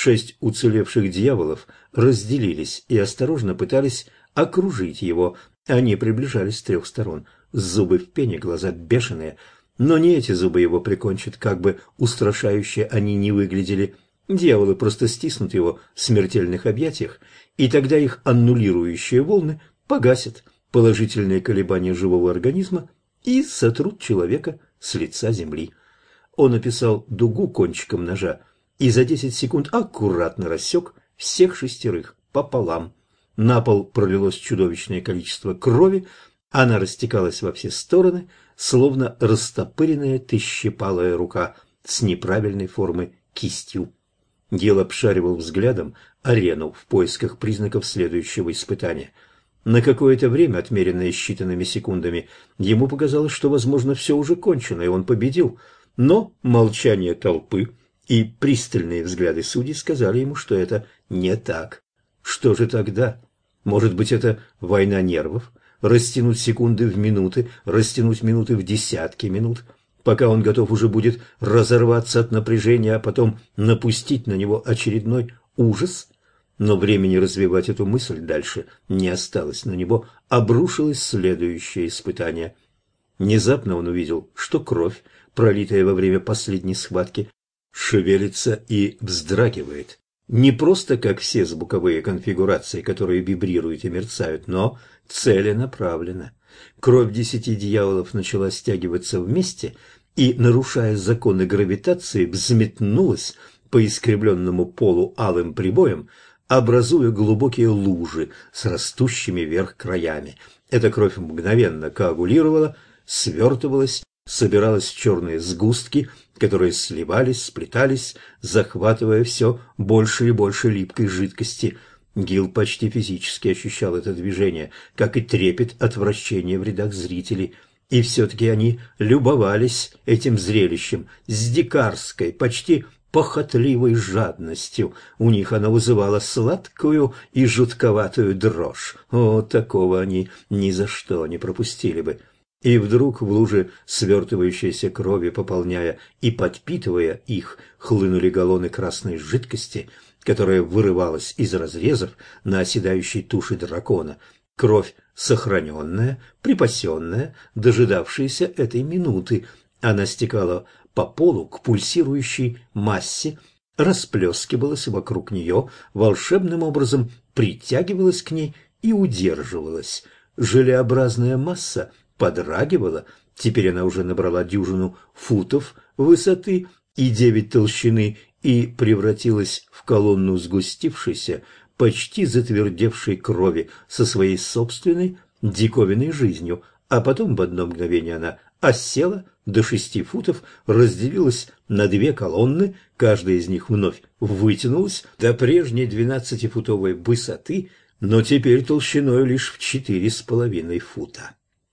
6 уцелевших дьяволов разделились и осторожно пытались окружить его. Они приближались с 3 сторон. Зубы в пене, глаза бешеные. Но не эти зубы его прикончат, как бы устрашающе они ни выглядели. Дьяволы просто стиснут его в смертельных объятиях, и тогда их аннулирующие волны погасят положительные колебания живого организма и сотрут человека с лица земли. Он описал дугу кончиком ножа и за 10 секунд аккуратно рассек всех 6 пополам. На пол пролилось чудовищное количество крови, она растекалась во все стороны, словно растопыренная тысячепалая рука с неправильной формы кистью. Гил обшаривал взглядом арену в поисках признаков следующего испытания. На какое-то время, отмеренное считанными секундами, ему показалось, что, возможно, все уже кончено, и он победил. Но молчание толпы и пристальные взгляды судей сказали ему, что это не так. Что же тогда? Может быть, это война нервов? Растянуть секунды в минуты, растянуть минуты в десятки минут, пока он готов уже будет разорваться от напряжения, а потом напустить на него очередной ужас? Но времени развивать эту мысль дальше не осталось. На него обрушилось следующее испытание. Внезапно он увидел, что кровь, пролитая во время последней схватки, шевелится и вздрагивает. Не просто как все звуковые конфигурации, которые вибрируют и мерцают, но целенаправленно. Кровь 10 дьяволов начала стягиваться вместе и, нарушая законы гравитации, взметнулась по искривленному полу алым прибоем, образуя глубокие лужи с растущими вверх краями. Эта кровь мгновенно коагулировала, свертывалась, собиралась в черные сгустки, которые сливались, сплетались, захватывая все больше и больше липкой жидкости. Гил почти физически ощущал это движение, как и трепет отвращения в рядах зрителей. И все-таки они любовались этим зрелищем с дикарской, почти похотливой жадностью. У них она вызывала сладкую и жутковатую дрожь. О, такого они ни за что не пропустили бы. И вдруг в луже свертывающейся крови, пополняя и подпитывая их, хлынули галлоны красной жидкости, которая вырывалась из разрезов на оседающей туше дракона. Кровь сохраненная, припасенная, дожидавшаяся этой минуты. Она стекала по полу к пульсирующей массе, расплескивалась вокруг нее, волшебным образом притягивалась к ней и удерживалась. Желеобразная масса подрагивала, теперь она уже набрала 10 футов высоты и 9 толщины и превратилась в колонну сгустившейся, почти затвердевшей крови со своей собственной диковинной жизнью, а потом в одно мгновение она осела до 6 футов, разделилась на 2 колонны, каждая из них вновь вытянулась до прежней 12-футовой высоты, но теперь толщиной лишь в 4,5 фута.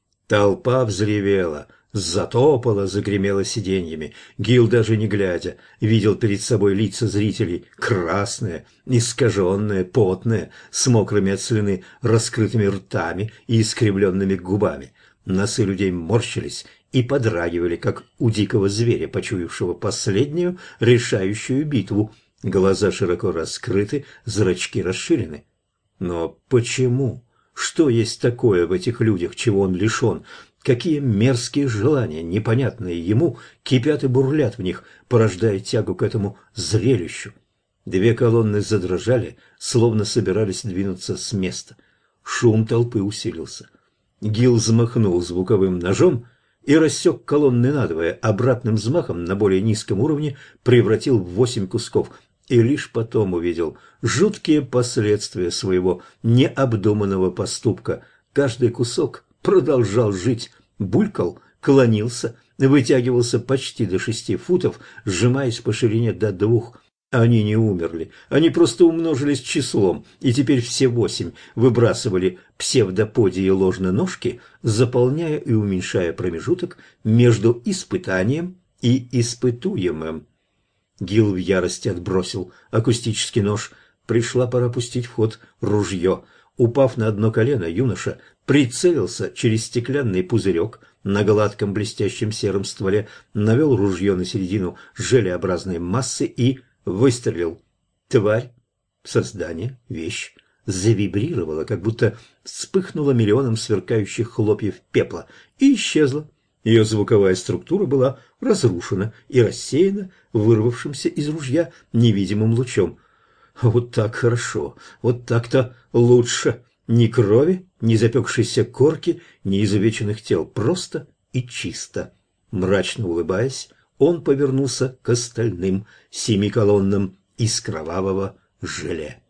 Толпа взревела, затопала, загремела сиденьями. Гил, даже не глядя, видел перед собой лица зрителей, красные, искаженные, потные, с мокрыми от слюны раскрытыми ртами и искривленными губами. Носы людей морщились и подрагивали, как у дикого зверя, почуявшего последнюю решающую битву. Глаза широко раскрыты, зрачки расширены. Но почему? Что есть такое в этих людях, чего он лишен? Какие мерзкие желания, непонятные ему, кипят и бурлят в них, порождая тягу к этому зрелищу? 2 колонны задрожали, словно собирались двинуться с места. Шум толпы усилился. Гил взмахнул звуковым ножом и рассек колонны надвое, обратным взмахом на более низком уровне превратил в 8 кусков, и лишь потом увидел жуткие последствия своего необдуманного поступка. Каждый кусок продолжал жить, булькал, клонился, вытягивался почти до 6 футов, сжимаясь по ширине до 2. Они не умерли, они просто умножились числом, и теперь все 8 выбрасывали псевдоподии ложноножки, заполняя и уменьшая промежуток между испытанием и испытуемым. Гил в ярости отбросил акустический нож. Пришла пора пустить в ход ружье. Упав на одно колено, юноша прицелился через стеклянный пузырек на гладком блестящем сером стволе, навел ружье на середину желеобразной массы и выстрелил. Тварь, создание, вещь, завибрировала, как будто вспыхнула миллионом сверкающих хлопьев пепла и исчезла. Ее звуковая структура была разрушена и рассеяна вырвавшимся из ружья невидимым лучом. Вот так хорошо, вот так-то лучше. Ни крови, ни запекшейся корки, ни изувеченных тел, просто и чисто. Мрачно улыбаясь, он повернулся к остальным 7 колоннам из кровавого желе.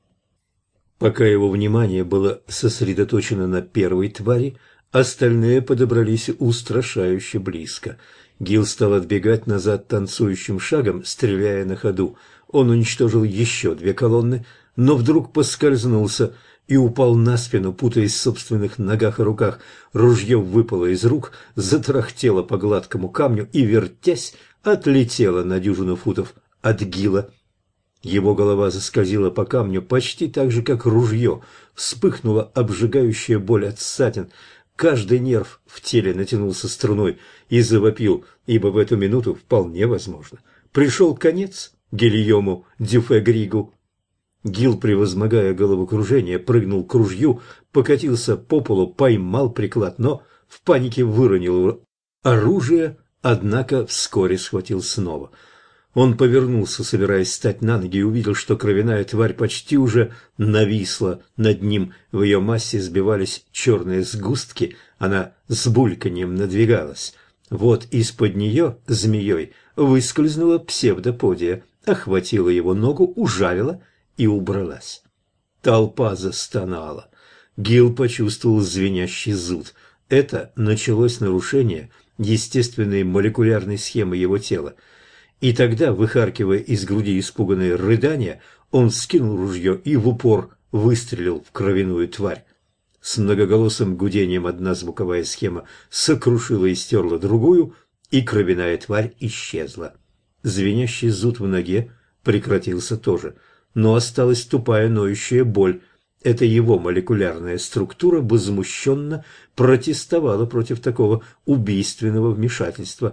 Пока его внимание было сосредоточено на первой твари, остальные подобрались устрашающе близко. Гил стал отбегать назад танцующим шагом, стреляя на ходу. Он уничтожил еще 2 колонны, но вдруг поскользнулся и упал на спину, путаясь в собственных ногах и руках. Ружье выпало из рук, затарахтело по гладкому камню и, вертясь, отлетело на 10 футов от Гила. Его голова заскользила по камню почти так же, как ружье. Вспыхнула обжигающая боль от ссадин. Каждый нерв в теле натянулся струной и завопил, ибо в эту минуту, вполне возможно, пришел конец Гильому Дюфе-Григу. Гил, превозмогая головокружение, прыгнул к ружью, покатился по полу, поймал приклад, но в панике выронил оружие, однако вскоре схватил снова. Он повернулся, собираясь встать на ноги, и увидел, что кровяная тварь почти уже нависла над ним. В ее массе сбивались черные сгустки, она с бульканьем надвигалась. Вот из-под нее змеей выскользнула псевдоподия, охватила его ногу, ужалила и убралась. Толпа застонала. Гил почувствовал звенящий зуд. Это началось нарушение естественной молекулярной схемы его тела. И тогда, выхаркивая из груди испуганные рыдания, он вскинул ружье и в упор выстрелил в кровяную тварь. С многоголосым гудением одна звуковая схема сокрушила и стерла другую, и кровяная тварь исчезла. Звенящий зуд в ноге прекратился тоже, но осталась тупая ноющая боль. Это его молекулярная структура возмущенно протестовала против такого убийственного вмешательства.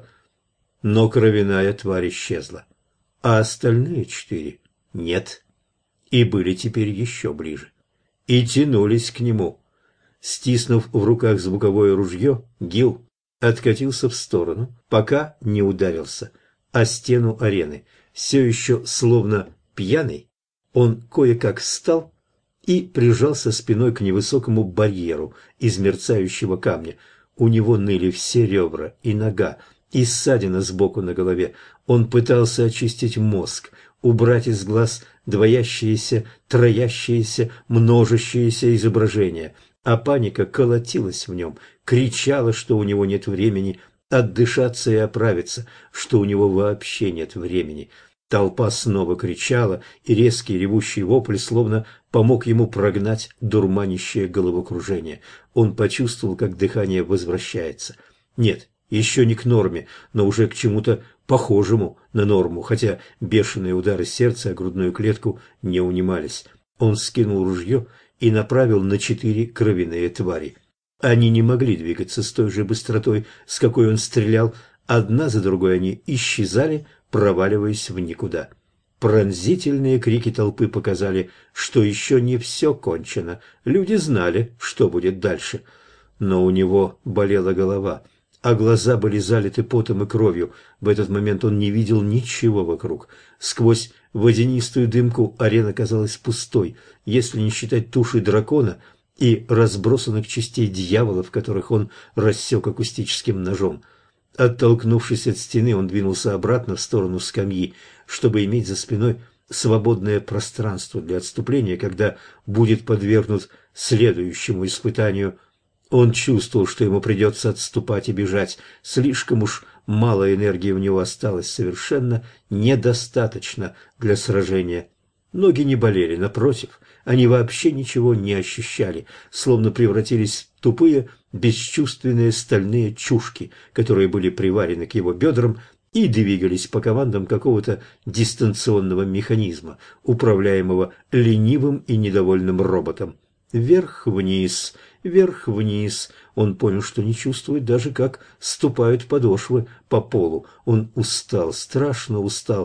Но кровяная тварь исчезла, а остальные 4 нет, и были теперь еще ближе, и тянулись к нему. Стиснув в руках звуковое ружье, Гил откатился в сторону, пока не ударился о стену арены. Все еще словно пьяный, он кое-как встал и прижался спиной к невысокому барьеру из мерцающего камня. У него ныли все ребра и нога, и ссадина сбоку на голове. Он пытался очистить мозг, убрать из глаз двоящиеся, троящиеся, множащиеся изображения, а паника колотилась в нем, кричала, что у него нет времени отдышаться и оправиться, что у него вообще нет времени. Толпа снова кричала, и резкий ревущий вопль словно помог ему прогнать дурманящее головокружение. Он почувствовал, как дыхание возвращается. Нет, еще не к норме, но уже к чему-то похожему на норму, хотя бешеные удары сердца о грудную клетку не унимались. Он скинул ружье и направил на 4 кровяные твари. Они не могли двигаться с той же быстротой, с какой он стрелял. Одна за другой они исчезали, проваливаясь в никуда. Пронзительные крики толпы показали, что еще не все кончено. Люди знали, что будет дальше. Но у него болела голова, а глаза были залиты потом и кровью. В этот момент он не видел ничего вокруг. Сквозь водянистую дымку арена казалась пустой, если не считать туши дракона и разбросанных частей дьяволов, которых он рассек акустическим ножом. Оттолкнувшись от стены, он двинулся обратно в сторону скамьи, чтобы иметь за спиной свободное пространство для отступления, когда будет подвергнут следующему испытанию. Он чувствовал, что ему придется отступать и бежать. Слишком уж мало энергии у него осталось, совершенно недостаточно для сражения. Ноги не болели, напротив, они вообще ничего не ощущали, словно превратились в тупые, бесчувственные стальные чушки, которые были приварены к его бедрам и двигались по командам какого-то дистанционного механизма, управляемого ленивым и недовольным роботом. Вверх-вниз, вверх-вниз. Он понял, что не чувствует даже, как ступают подошвы по полу. Он устал, страшно устал,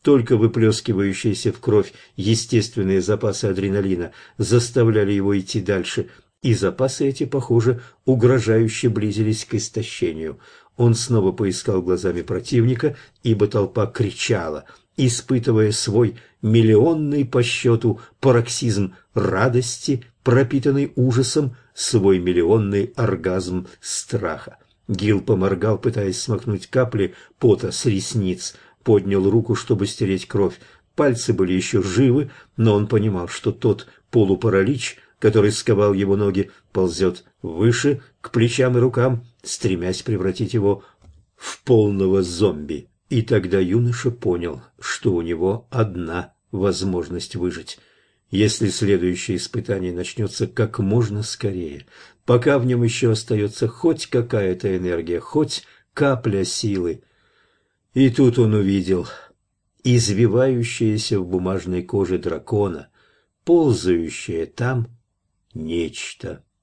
Только выплескивающиеся в кровь естественные запасы адреналина заставляли его идти дальше, и запасы эти, похоже, угрожающе близились к истощению. Он снова поискал глазами противника, ибо толпа кричала, испытывая свой миллионный по счету пароксизм радости, пропитанный ужасом, свой миллионный оргазм страха. Гил поморгал, пытаясь смахнуть капли пота с ресниц, поднял руку, чтобы стереть кровь. Пальцы были еще живы, но он понимал, что тот полупаралич, который сковал его ноги, ползет выше, к плечам и рукам, стремясь превратить его в полного зомби. И тогда юноша понял, что у него одна возможность выжить. Если следующее испытание начнется как можно скорее, пока в нем еще остается хоть какая-то энергия, хоть капля силы. И тут он увидел извивающееся в бумажной коже дракона, ползающее там нечто.